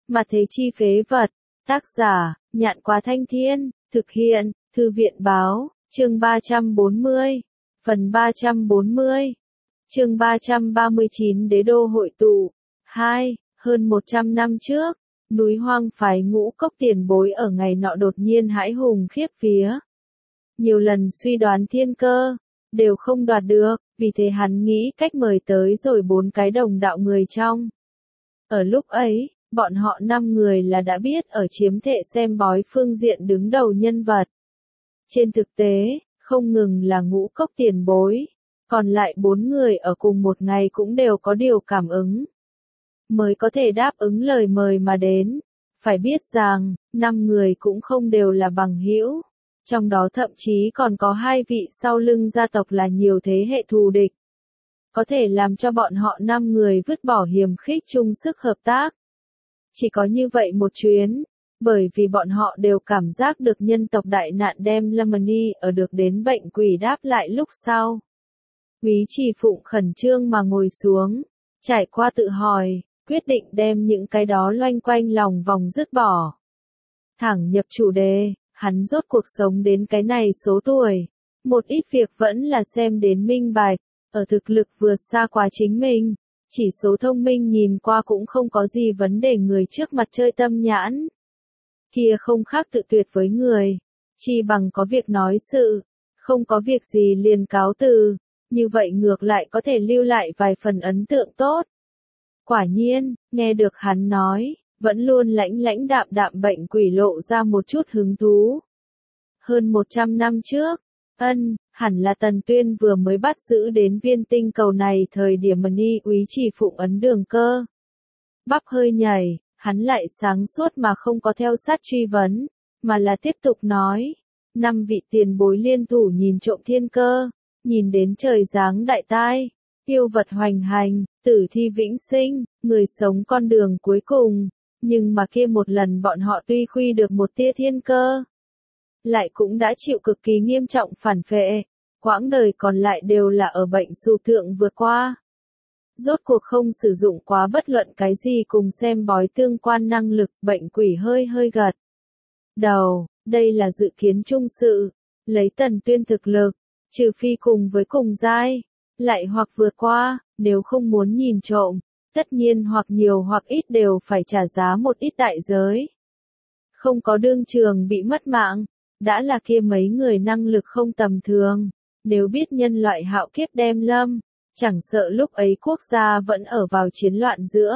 Mà thế chi phế vật. Tác giả, Nhạn Quá Thanh Thiên, thực hiện, Thư viện Báo, chương 340, phần 340, chương 339 Đế đô hội tụ. 2. Hơn 100 năm trước, núi hoang phái Ngũ Cốc tiền bối ở ngày nọ đột nhiên hãi hùng khiếp vía. Nhiều lần suy đoán thiên cơ, đều không đoạt được, vì thế hắn nghĩ cách mời tới rồi 4 cái đồng đạo người trong. Ở lúc ấy, bọn họ 5 người là đã biết ở chiếm thệ xem bói phương diện đứng đầu nhân vật. Trên thực tế, không ngừng là Ngũ Cốc tiền bối, còn lại 4 người ở cùng một ngày cũng đều có điều cảm ứng. Mới có thể đáp ứng lời mời mà đến. Phải biết rằng, 5 người cũng không đều là bằng hữu. Trong đó thậm chí còn có 2 vị sau lưng gia tộc là nhiều thế hệ thù địch. Có thể làm cho bọn họ 5 người vứt bỏ hiềm khích chung sức hợp tác. Chỉ có như vậy một chuyến, bởi vì bọn họ đều cảm giác được nhân tộc đại nạn đem Lemony ở được đến bệnh quỷ đáp lại lúc sau. Úy Trì Phụng khẩn trương mà ngồi xuống, trải qua tự hỏi, quyết định đem những cái đó loanh quanh lòng vòng dứt bỏ. Thẳng nhập chủ đề, hắn rốt cuộc sống đến cái này số tuổi. Một ít việc vẫn là xem đến minh bạch, ở thực lực vượt xa quá chính mình. Chỉ số thông minh nhìn qua cũng không có gì vấn đề người trước mặt chơi tâm nhãn. Kia không khác tự tuyệt với người. Chi bằng có việc nói sự, không có việc gì liền cáo từ. Như vậy ngược lại có thể lưu lại vài phần ấn tượng tốt. Quả nhiên, nghe được hắn nói, vẫn luôn lãnh đạm bệnh quỷ lộ ra một chút hứng thú. Hơn 100 năm trước, hẳn là Tần Tuyên vừa mới bắt giữ đến viên tinh cầu này thời điểm Mani Úy Trì Phụng ấn đường cơ. Bắp hơi nhảy, hắn lại sáng suốt mà không có theo sát truy vấn, mà là tiếp tục nói. 5 vị tiền bối liên thủ nhìn trộm thiên cơ, nhìn đến trời giáng đại tai, yêu vật hoành hành, tử thi vĩnh sinh, người sống con đường cuối cùng, nhưng mà kia một lần bọn họ tuy khuy được một tia thiên cơ, lại cũng đã chịu cực kỳ nghiêm trọng phản phệ, quãng đời còn lại đều là ở bệnh sụp thượng vượt qua. Rốt cuộc không sử dụng quá bất luận cái gì cùng xem bói tương quan năng lực, bệnh quỷ hơi gật đầu, đây là dự kiến chung sự, lấy Tần Tuyên thực lực, trừ phi cùng với cùng giai, lại hoặc vượt qua, nếu không muốn nhìn trộm, tất nhiên hoặc nhiều hoặc ít đều phải trả giá một ít đại giới. Không có đương trường bị mất mạng, đã là kia mấy người năng lực không tầm thường, nếu biết nhân loại hạo kiếp đem lâm, chẳng sợ lúc ấy quốc gia vẫn ở vào chiến loạn giữa.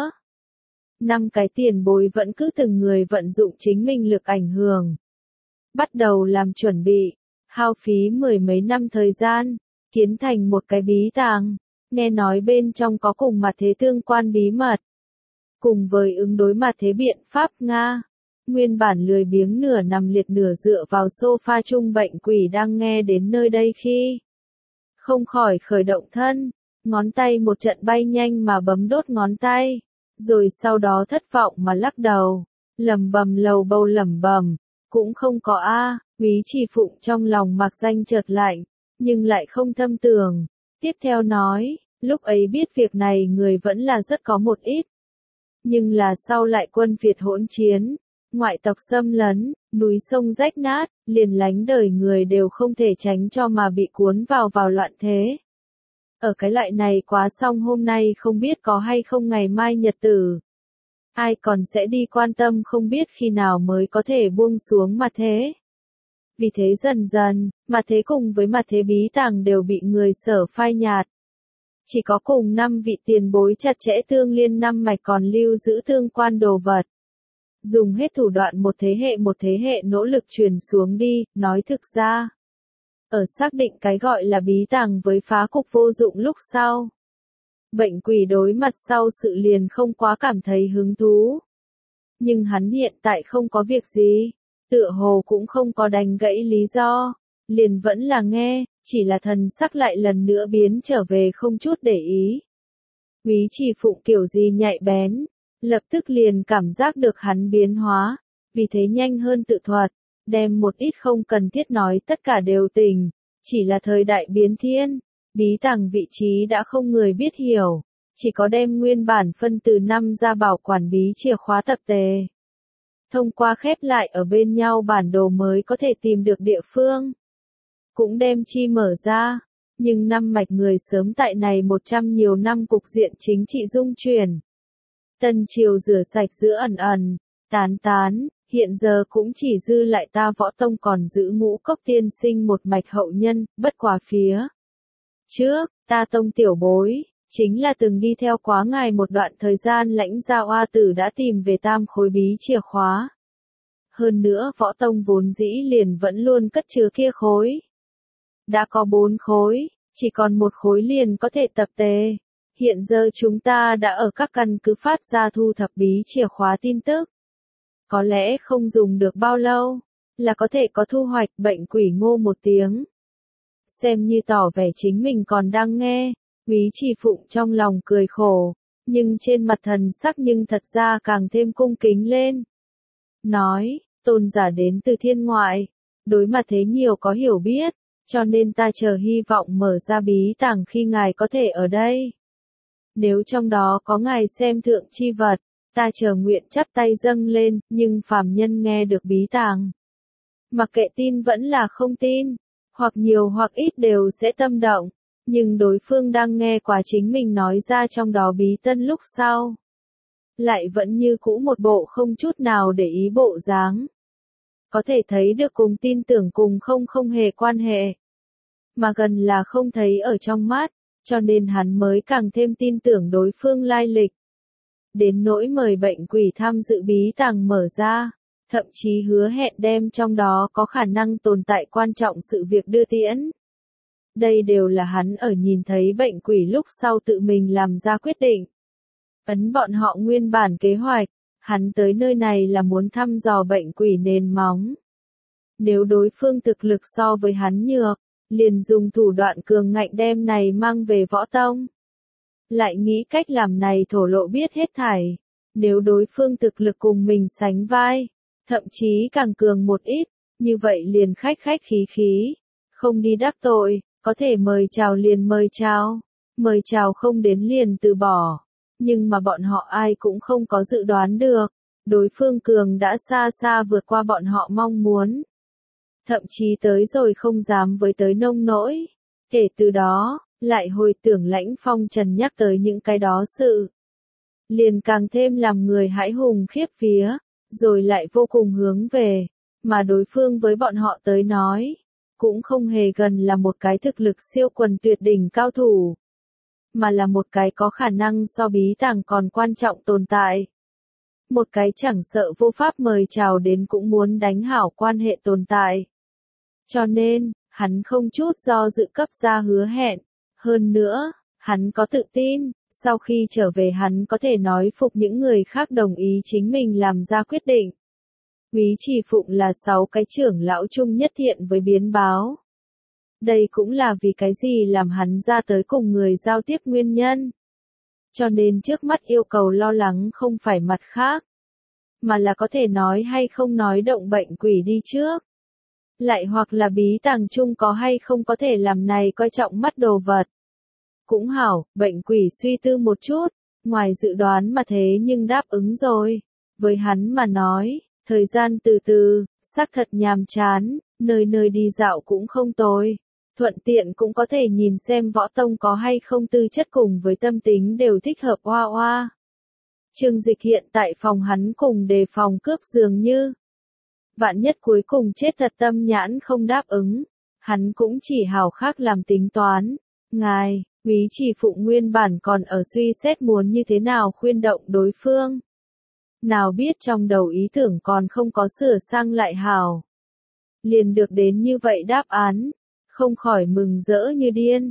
5 cái tiền bối vẫn cứ từng người vận dụng chính mình lực ảnh hưởng. Bắt đầu làm chuẩn bị, hao phí 10 mấy năm thời gian, kiến thành một cái bí tàng, nghe nói bên trong có cùng mặt thế tương quan bí mật. Cùng với ứng đối mặt thế biện pháp Nga. Nguyên bản lười biếng nửa nằm liệt nửa dựa vào sofa chung bệnh quỷ đang nghe đến nơi đây khi không khỏi khởi động thân, ngón tay một trận bay nhanh mà bấm đốt ngón tay, rồi sau đó thất vọng mà lắc đầu, lẩm bẩm lầu bầu lẩm bẩm, cũng không có a. Úy Trì Phụng trong lòng mạc danh chợt lạnh, nhưng lại không thâm tưởng, tiếp theo nói, lúc ấy biết việc này người vẫn là rất có một ít, nhưng là sau lại quân Việt hỗn chiến, ngoại tộc xâm lấn, núi sông rách nát, liền lánh đời người đều không thể tránh cho mà bị cuốn vào loạn thế. Ở cái loại này quá xong hôm nay không biết có hay không ngày mai nhật tử. Ai còn sẽ đi quan tâm không biết khi nào mới có thể buông xuống mặt thế. Vì thế dần dần, mặt thế cùng với mặt thế bí tàng đều bị người sở phai nhạt. Chỉ có cùng 5 vị tiền bối chặt chẽ tương liên 5 mạch còn lưu giữ tương quan đồ vật. Dùng hết thủ đoạn một thế hệ nỗ lực truyền xuống đi, nói thực ra. Ở xác định cái gọi là bí tàng với phá cục vô dụng lúc sau. Bệnh quỷ đối mặt sau sự liền không quá cảm thấy hứng thú. Nhưng hắn hiện tại không có việc gì, tựa hồ cũng không có đánh gãy lý do, liền vẫn là nghe, chỉ là thần sắc lại lần nữa biến trở về không chút để ý. Úy Trì Phụng kiểu gì nhạy bén, lập tức liền cảm giác được hắn biến hóa, vì thế nhanh hơn tự thuật, đem một ít không cần thiết nói tất cả đều tỉnh, chỉ là thời đại biến thiên, bí tàng vị trí đã không người biết hiểu, chỉ có đem nguyên bản phân từ 5 ra bảo quản bí chìa khóa tập tề. Thông qua khép lại ở bên nhau bản đồ mới có thể tìm được địa phương. Cũng đem chi mở ra, nhưng năm mạch người sớm tại này 100 nhiều năm cục diện chính trị dung chuyển. Tân triều rửa sạch giữa ẩn ẩn, tán tán, hiện giờ cũng chỉ dư lại ta Võ Tông còn giữ Ngũ Cốc tiên sinh một mạch hậu nhân, bất quá phía. Trước, ta Tông tiểu bối, chính là từng đi theo quá ngài một đoạn thời gian lãnh gia oa tử đã tìm về tam khối bí chìa khóa. Hơn nữa Võ Tông vốn dĩ liền vẫn luôn cất chứa kia khối. Đã có 4 khối, chỉ còn một khối liền có thể tập tề. Hiện giờ chúng ta đã ở các căn cứ phát ra thu thập bí chìa khóa tin tức. Có lẽ không dùng được bao lâu, là có thể có thu hoạch. Bệnh quỷ ngô một tiếng. Xem như tỏ vẻ chính mình còn đang nghe, Úy Trì Phụng trong lòng cười khổ, nhưng trên mặt thần sắc nhưng thật ra càng thêm cung kính lên. Nói, tôn giả đến từ thiên ngoại, đối mặt thế nhiều có hiểu biết, cho nên ta chờ hy vọng mở ra bí tàng khi ngài có thể ở đây. Nếu trong đó có ngài xem thượng chi vật, ta chờ nguyện chắp tay dâng lên, nhưng phàm nhân nghe được bí tàng. Mặc kệ tin vẫn là không tin, hoặc nhiều hoặc ít đều sẽ tâm động, nhưng đối phương đang nghe quả chính mình nói ra trong đó bí tân lúc sau. Lại vẫn như cũ một bộ không chút nào để ý bộ dáng. Có thể thấy được cùng tin tưởng cùng không hề quan hệ. Mà gần là không thấy ở trong mắt, cho nên hắn mới càng thêm tin tưởng đối phương lai lịch. Đến nỗi mời bệnh quỷ tham dự bí tàng mở ra, thậm chí hứa hẹn đem trong đó có khả năng tồn tại quan trọng sự việc đưa tiễn. Đây đều là hắn ở nhìn thấy bệnh quỷ lúc sau tự mình làm ra quyết định. Ấn bọn họ nguyên bản kế hoạch, hắn tới nơi này là muốn thăm dò bệnh quỷ nền móng. Nếu đối phương thực lực so với hắn nhược, liền dùng thủ đoạn cường ngạnh đem này mang về Võ Tông. Lại nghĩ cách làm này thổ lộ biết hết thảy. Nếu đối phương thực lực cùng mình sánh vai, thậm chí càng cường một ít, như vậy liền khách khí khí, không đi đắc tội, có thể mời chào liền mời chào không đến liền từ bỏ. Nhưng mà bọn họ ai cũng không có dự đoán được, đối phương cường đã xa xa vượt qua bọn họ mong muốn. Thậm chí tới rồi không dám với tới nông nỗi. Kể từ đó, lại hồi tưởng Lãnh Phong Trần nhắc tới những cái đó sự. Liền càng thêm làm người hãi hùng khiếp vía, rồi lại vô cùng hướng về, mà đối phương với bọn họ tới nói, cũng không hề gần là một cái thực lực siêu quần tuyệt đỉnh cao thủ, mà là một cái có khả năng so bí tàng còn quan trọng tồn tại. Một cái chẳng sợ vô pháp mời chào đến cũng muốn đánh hảo quan hệ tồn tại. Cho nên, hắn không chút do dự cấp ra hứa hẹn. Hơn nữa, hắn có tự tin, sau khi trở về hắn có thể nói phục những người khác đồng ý chính mình làm ra quyết định. Úy Trì Phụng là 6 cái trưởng lão chung nhất thiện với biến báo. Đây cũng là vì cái gì làm hắn ra tới cùng người giao tiếp nguyên nhân. Cho nên trước mắt yêu cầu lo lắng không phải mặt khác, mà là có thể nói hay không nói động bệnh quỷ đi trước. Lại hoặc là bí tàng chung có hay không có thể làm này coi trọng mắt đồ vật. Cũng hảo, bệnh quỷ suy tư một chút, ngoài dự đoán mà thế nhưng đáp ứng rồi. Với hắn mà nói, thời gian từ từ, xác thật nhàm chán, nơi nơi đi dạo cũng không tồi. Thuận tiện cũng có thể nhìn xem Võ Tông có hay không tư chất cùng với tâm tính đều thích hợp hoa hoa. Trương Dịch hiện tại phòng hắn cùng đề phòng cướp dường như. Vạn nhất cuối cùng chết thật tâm nhãn không đáp ứng. Hắn cũng chỉ hào khác làm tính toán. Ngài, Úy Trì Phụng nguyên bản còn ở suy xét muốn như thế nào khuyên động đối phương. Nào biết trong đầu ý tưởng còn không có sửa sang lại hào. Liền được đến như vậy đáp án. Không khỏi mừng rỡ như điên.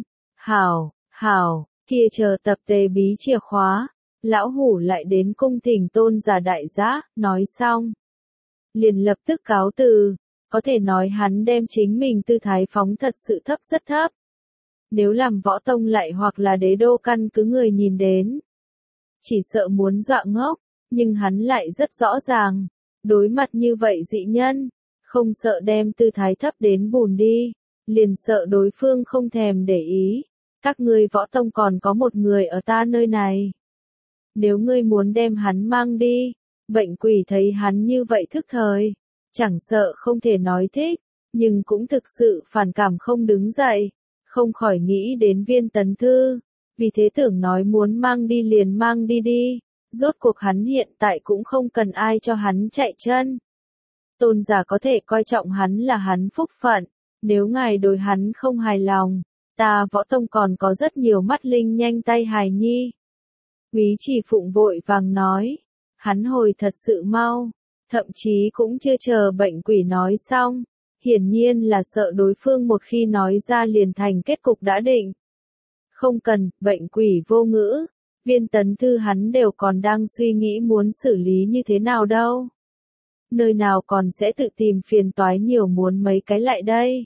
Hảo, kia chờ tập tề bí chìa khóa. Lão hủ lại đến cung thỉnh tôn giả đại giá, nói xong. Liền lập tức cáo từ, có thể nói hắn đem chính mình tư thái phóng thật sự thấp rất thấp. Nếu làm Võ Tông lại hoặc là đế đô căn cứ người nhìn đến. Chỉ sợ muốn dọa ngốc, nhưng hắn lại rất rõ ràng. Đối mặt như vậy dị nhân, không sợ đem tư thái thấp đến bùn đi, liền sợ đối phương không thèm để ý. các ngươi võ tông còn có một người ở ta nơi này. Nếu ngươi muốn đem hắn mang đi, bệnh quỷ thấy hắn như vậy thức thời, chẳng sợ không thể nói thích, nhưng cũng thực sự phản cảm không đứng dậy, không khỏi nghĩ đến Viên Tấn Thư, vì thế tưởng nói muốn mang đi liền mang đi đi, rốt cuộc hắn hiện tại cũng không cần ai cho hắn chạy chân. Tôn giả có thể coi trọng hắn là hắn phúc phận, nếu ngài đối hắn không hài lòng, ta võ tông còn có rất nhiều mắt linh nhanh tay hài nhi. Úy Chỉ Phụng vội vàng nói, hắn hồi thật sự mau, thậm chí cũng chưa chờ bệnh quỷ nói xong, hiển nhiên là sợ đối phương một khi nói ra liền thành kết cục đã định. Không cần, bệnh quỷ vô ngữ, Viên Tấn Thư hắn đều còn đang suy nghĩ muốn xử lý như thế nào đâu. Nơi nào còn sẽ tự tìm phiền toái nhiều muốn mấy cái lại đây.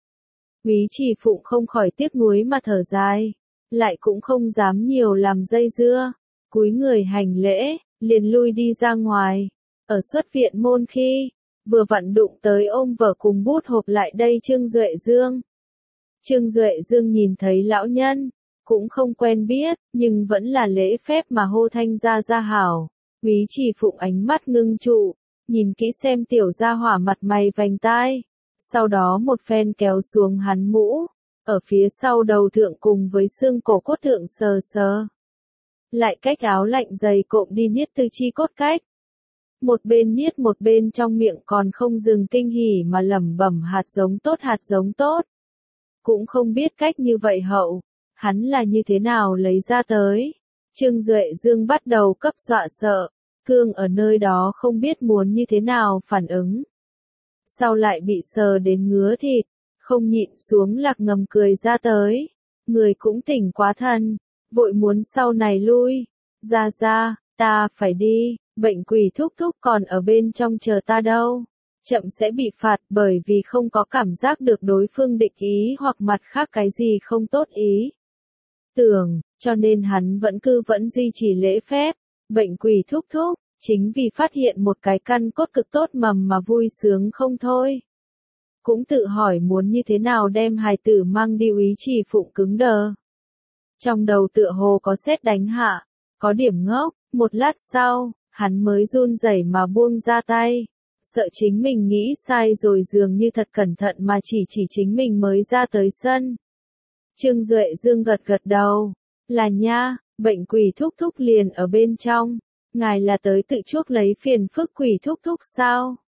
Úy Chỉ Phụng không khỏi tiếc nuối mà thở dài, lại cũng không dám nhiều làm dây dưa, cúi người hành lễ, liền lui đi ra ngoài. Ở xuất viện môn khi, vừa vặn đụng tới ôm vở cùng bút hộp lại đây Trương Duệ Dương. Trương Duệ Dương nhìn thấy lão nhân, cũng không quen biết, nhưng vẫn là lễ phép mà hô thanh gia hảo. Úy Chỉ Phụng ánh mắt ngưng trụ, nhìn kỹ xem tiểu gia hỏa mặt mày vành tai, sau đó một phen kéo xuống hắn mũ, ở phía sau đầu thượng cùng với xương cổ cốt thượng sờ sờ. Lại cách áo lạnh dày cộm đi niết tư chi cốt cách. Một bên niết một bên trong miệng còn không dừng kinh hỉ mà lẩm bẩm hạt giống tốt. Cũng không biết cách như vậy hậu, hắn là như thế nào lấy ra tới. Trương Duệ Dương bắt đầu cấp dọa sợ, cương ở nơi đó không biết muốn như thế nào phản ứng. Sau lại bị sờ đến ngứa thịt, không nhịn xuống lạc ngầm cười ra tới. Người cũng tỉnh quá thần, vội muốn sau này lui. Ra, ta phải đi, bệnh quỷ thúc còn ở bên trong chờ ta đâu. Chậm sẽ bị phạt bởi vì không có cảm giác được đối phương địch ý hoặc mặt khác cái gì không tốt ý. Tưởng, cho nên hắn vẫn duy trì lễ phép. Bệnh quỷ thúc, chính vì phát hiện một cái căn cốt cực tốt mầm mà vui sướng không thôi. Cũng tự hỏi muốn như thế nào đem hài tử mang đi. Úy Chỉ Phụng cứng đờ. Trong đầu tựa hồ có sét đánh hạ, có điểm ngốc, một lát sau, hắn mới run rẩy mà buông ra tay. Sợ chính mình nghĩ sai rồi dường như thật cẩn thận mà chỉ chính mình mới ra tới sân. Trương Duệ Dương gật đầu, là nha, bệnh quỷ thúc liền ở bên trong, ngài là tới tự chuốc lấy phiền phức quỷ thúc sao?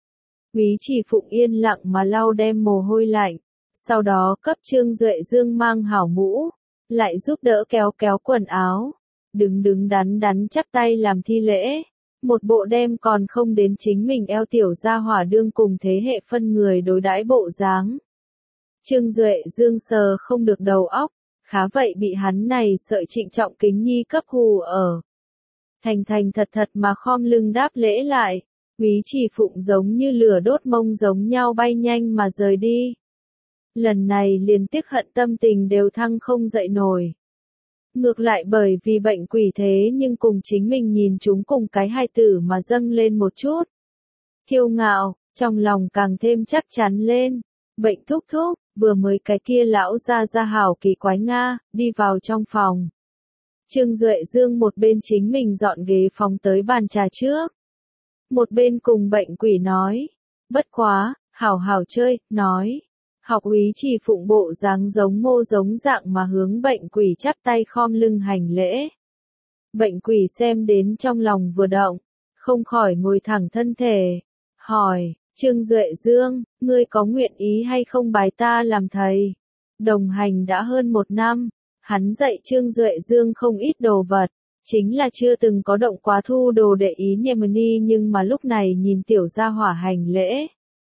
Úy Chỉ Phụng yên lặng mà lau đem mồ hôi lạnh, sau đó cấp Trương Duệ Dương mang hảo mũ, lại giúp đỡ kéo quần áo, đứng đắn chắp tay làm thi lễ. Một bộ đem còn không đến chính mình eo tiểu gia hỏa đương cùng thế hệ phân người đối đãi bộ dáng. Trương Duệ Dương sờ không được đầu óc, khá vậy bị hắn này sợi trịnh trọng kính nhi cấp hù ở. Thành thật mà khom lưng đáp lễ lại, Úy Chỉ Phụng giống như lửa đốt mông giống nhau bay nhanh mà rời đi. Lần này liền tiếc hận tâm tình đều thăng không dậy nổi. Ngược lại bởi vì bệnh quỷ thế nhưng cùng chính mình nhìn chúng cùng cái hài tử mà dâng lên một chút. Kiêu ngạo, trong lòng càng thêm chắc chắn lên. Bệnh thúc, vừa mới cái kia lão ra hảo kỳ quái Nga, đi vào trong phòng. Trương Duệ Dương một bên chính mình dọn ghế phóng tới bàn trà trước. Một bên cùng bệnh quỷ nói. Bất quá, hảo chơi, nói. Học Úy Chỉ Phụng bộ dáng giống mô giống dạng mà hướng bệnh quỷ chắp tay khom lưng hành lễ. Bệnh quỷ xem đến trong lòng vừa động, không khỏi ngồi thẳng thân thể, hỏi, Trương Duệ Dương, ngươi có nguyện ý hay không bái ta làm thầy? Đồng hành đã hơn 1 năm, hắn dạy Trương Duệ Dương không ít đồ vật, chính là chưa từng có động quá thu đồ để ý Nhemani nhưng mà lúc này nhìn tiểu gia hỏa hành lễ.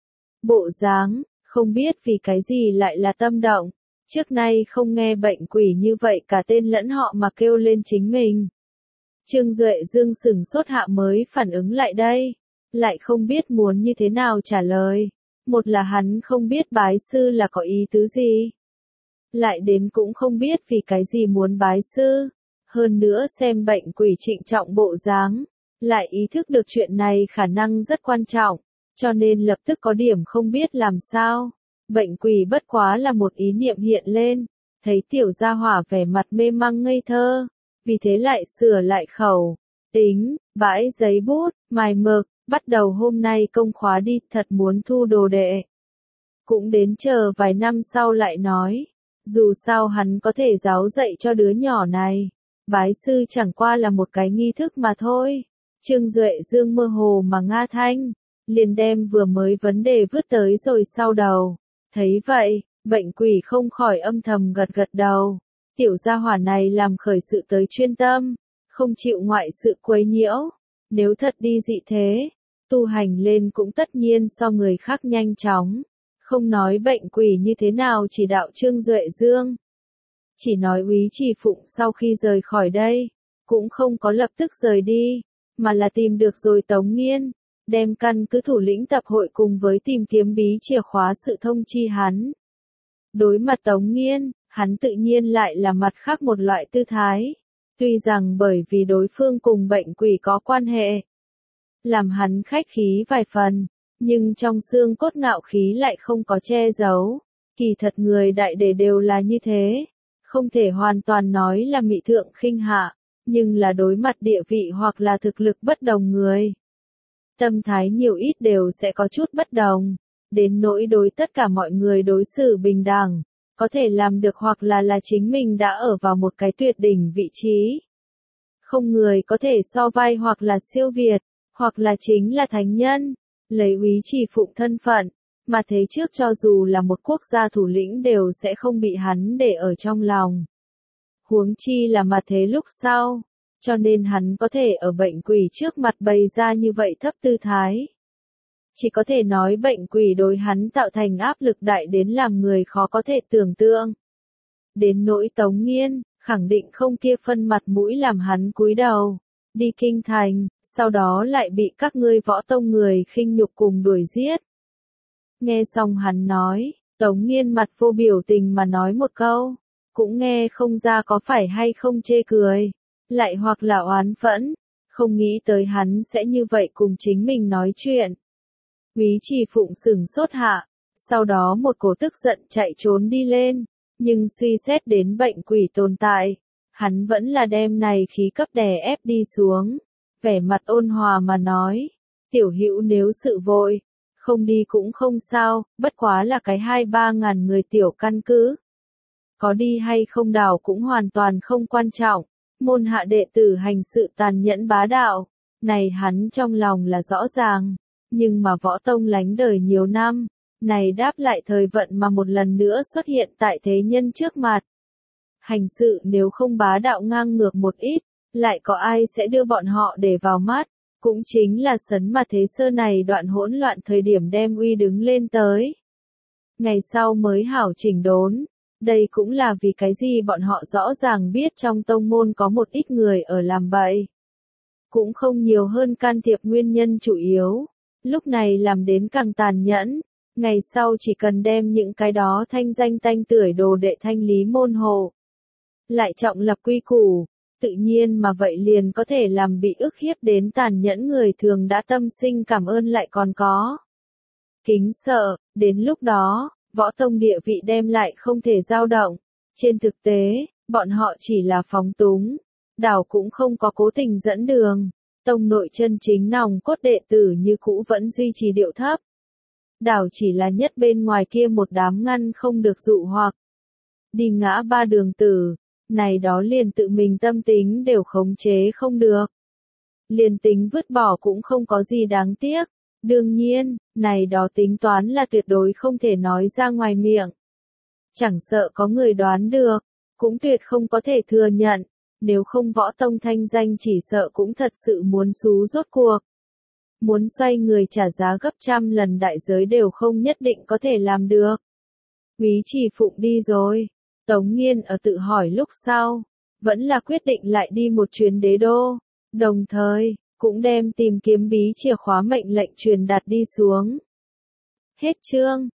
Bộ dáng, không biết vì cái gì lại là tâm động, trước nay không nghe bệnh quỷ như vậy cả tên lẫn họ mà kêu lên chính mình. Trương Duệ Dương sửng sốt hạ mới phản ứng lại đây, lại không biết muốn như thế nào trả lời. Một là hắn không biết bái sư là có ý tứ gì. Lại đến cũng không biết vì cái gì muốn bái sư. Hơn nữa xem bệnh quỷ trịnh trọng bộ dáng, lại ý thức được chuyện này khả năng rất quan trọng, cho nên lập tức có điểm không biết làm sao. Bệnh quỷ bất quá là một ý niệm hiện lên, thấy tiểu gia hỏa vẻ mặt mê mang ngây thơ, vì thế lại sửa lại khẩu. Tính, bãi giấy bút, mài mực, bắt đầu hôm nay công khóa đi, thật muốn thu đồ đệ. Cũng đến chờ vài năm sau lại nói, dù sao hắn có thể giáo dạy cho đứa nhỏ này. Bái sư chẳng qua là một cái nghi thức mà thôi. Trương Duệ Dương mơ hồ mà nga thanh, liền đem vừa mới vấn đề vứt tới rồi sau đầu. Thấy vậy, bệnh quỷ không khỏi âm thầm gật gật đầu. Tiểu gia hỏa này làm khởi sự tới chuyên tâm, không chịu ngoại sự quấy nhiễu. Nếu thật đi dị thế, tu hành lên cũng tất nhiên so người khác nhanh chóng. Không nói bệnh quỷ như thế nào chỉ đạo Trương Duệ Dương. Chỉ nói Úy Trì Phụng sau khi rời khỏi đây, cũng không có lập tức rời đi, mà là tìm được rồi Tống Nghiên, đem căn cứ thủ lĩnh tập hội cùng với tìm kiếm bí chìa khóa sự thông chi hắn. Đối mặt Tống Nghiên, hắn tự nhiên lại là mặt khác một loại tư thái. Tuy rằng bởi vì đối phương cùng bệnh quỷ có quan hệ, làm hắn khách khí vài phần, nhưng trong xương cốt ngạo khí lại không có che giấu. Kỳ thật người đại đề đều là như thế, không thể hoàn toàn nói là mị thượng khinh hạ, nhưng là đối mặt địa vị hoặc là thực lực bất đồng người. Tâm thái nhiều ít đều sẽ có chút bất đồng, đến nỗi đối tất cả mọi người đối xử bình đẳng, có thể làm được hoặc là chính mình đã ở vào một cái tuyệt đỉnh vị trí. Không người có thể so vai hoặc là siêu việt, hoặc là chính là thánh nhân, lấy Úy Trì Phụng thân phận, mà thế trước cho dù là một quốc gia thủ lĩnh đều sẽ không bị hắn để ở trong lòng. Huống chi là mà thế lúc sau, cho nên hắn có thể ở bệnh quỷ trước mặt bày ra như vậy thấp tư thái. Chỉ có thể nói bệnh quỷ đối hắn tạo thành áp lực đại đến làm người khó có thể tưởng tượng. Đến nỗi Tống Nghiên, khẳng định không kia phân mặt mũi làm hắn cúi đầu, đi kinh thành, sau đó lại bị các ngươi võ tông người khinh nhục cùng đuổi giết. Nghe xong hắn nói, Tống Nghiên mặt vô biểu tình mà nói một câu, cũng nghe không ra có phải hay không chê cười, lại hoặc là oán phẫn, không nghĩ tới hắn sẽ như vậy cùng chính mình nói chuyện. Úy Trì Phụng sửng sốt hạ, sau đó một cổ tức giận chạy trốn đi lên, nhưng suy xét đến bệnh quỷ tồn tại, hắn vẫn là đem này khí cấp đè ép đi xuống, vẻ mặt ôn hòa mà nói, tiểu hữu nếu sự vội, không đi cũng không sao, bất quá là cái 2-3 ngàn người tiểu căn cứ. Có đi hay không đảo cũng hoàn toàn không quan trọng, môn hạ đệ tử hành sự tàn nhẫn bá đạo, này hắn trong lòng là rõ ràng, nhưng mà võ tông lánh đời nhiều năm, này đáp lại thời vận mà một lần nữa xuất hiện tại thế nhân trước mặt. Hành sự nếu không bá đạo ngang ngược một ít, lại có ai sẽ đưa bọn họ để vào mắt, cũng chính là sấn mà thế sơ này đoạn hỗn loạn thời điểm đem uy đứng lên tới. Ngày sau mới hảo chỉnh đốn, đây cũng là vì cái gì bọn họ rõ ràng biết trong tông môn có một ít người ở làm bậy. Cũng không nhiều hơn can thiệp nguyên nhân chủ yếu, lúc này làm đến càng tàn nhẫn, ngày sau chỉ cần đem những cái đó thanh danh tanh tưởi đồ đệ thanh lý môn hộ. Lại trọng lập quy củ, tự nhiên mà vậy liền có thể làm bị ức hiếp đến tàn nhẫn người thường đã tâm sinh cảm ơn lại còn có kính sợ, đến lúc đó, võ tông địa vị đem lại không thể dao động. Trên thực tế, bọn họ chỉ là phóng túng, đảo cũng không có cố tình dẫn đường. Tông nội chân chính nòng cốt đệ tử như cũ vẫn duy trì điệu thấp. Đảo chỉ là nhất bên ngoài kia một đám ngăn không được dụ hoặc đi ngã ba đường tử, này đó liền tự mình tâm tính đều khống chế không được. Liền tính vứt bỏ cũng không có gì đáng tiếc. Đương nhiên, này đó tính toán là tuyệt đối không thể nói ra ngoài miệng. Chẳng sợ có người đoán được, cũng tuyệt không có thể thừa nhận, nếu không võ tông thanh danh chỉ sợ cũng thật sự muốn xú rốt cuộc. Muốn xoay người trả giá gấp trăm lần đại giới đều không nhất định có thể làm được. Úy Trì Phụng đi rồi, Tống Nghiên ở tự hỏi lúc sau, vẫn là quyết định lại đi một chuyến đế đô, đồng thời cũng đem tìm kiếm bí chìa khóa mệnh lệnh truyền đạt đi xuống. Hết chương.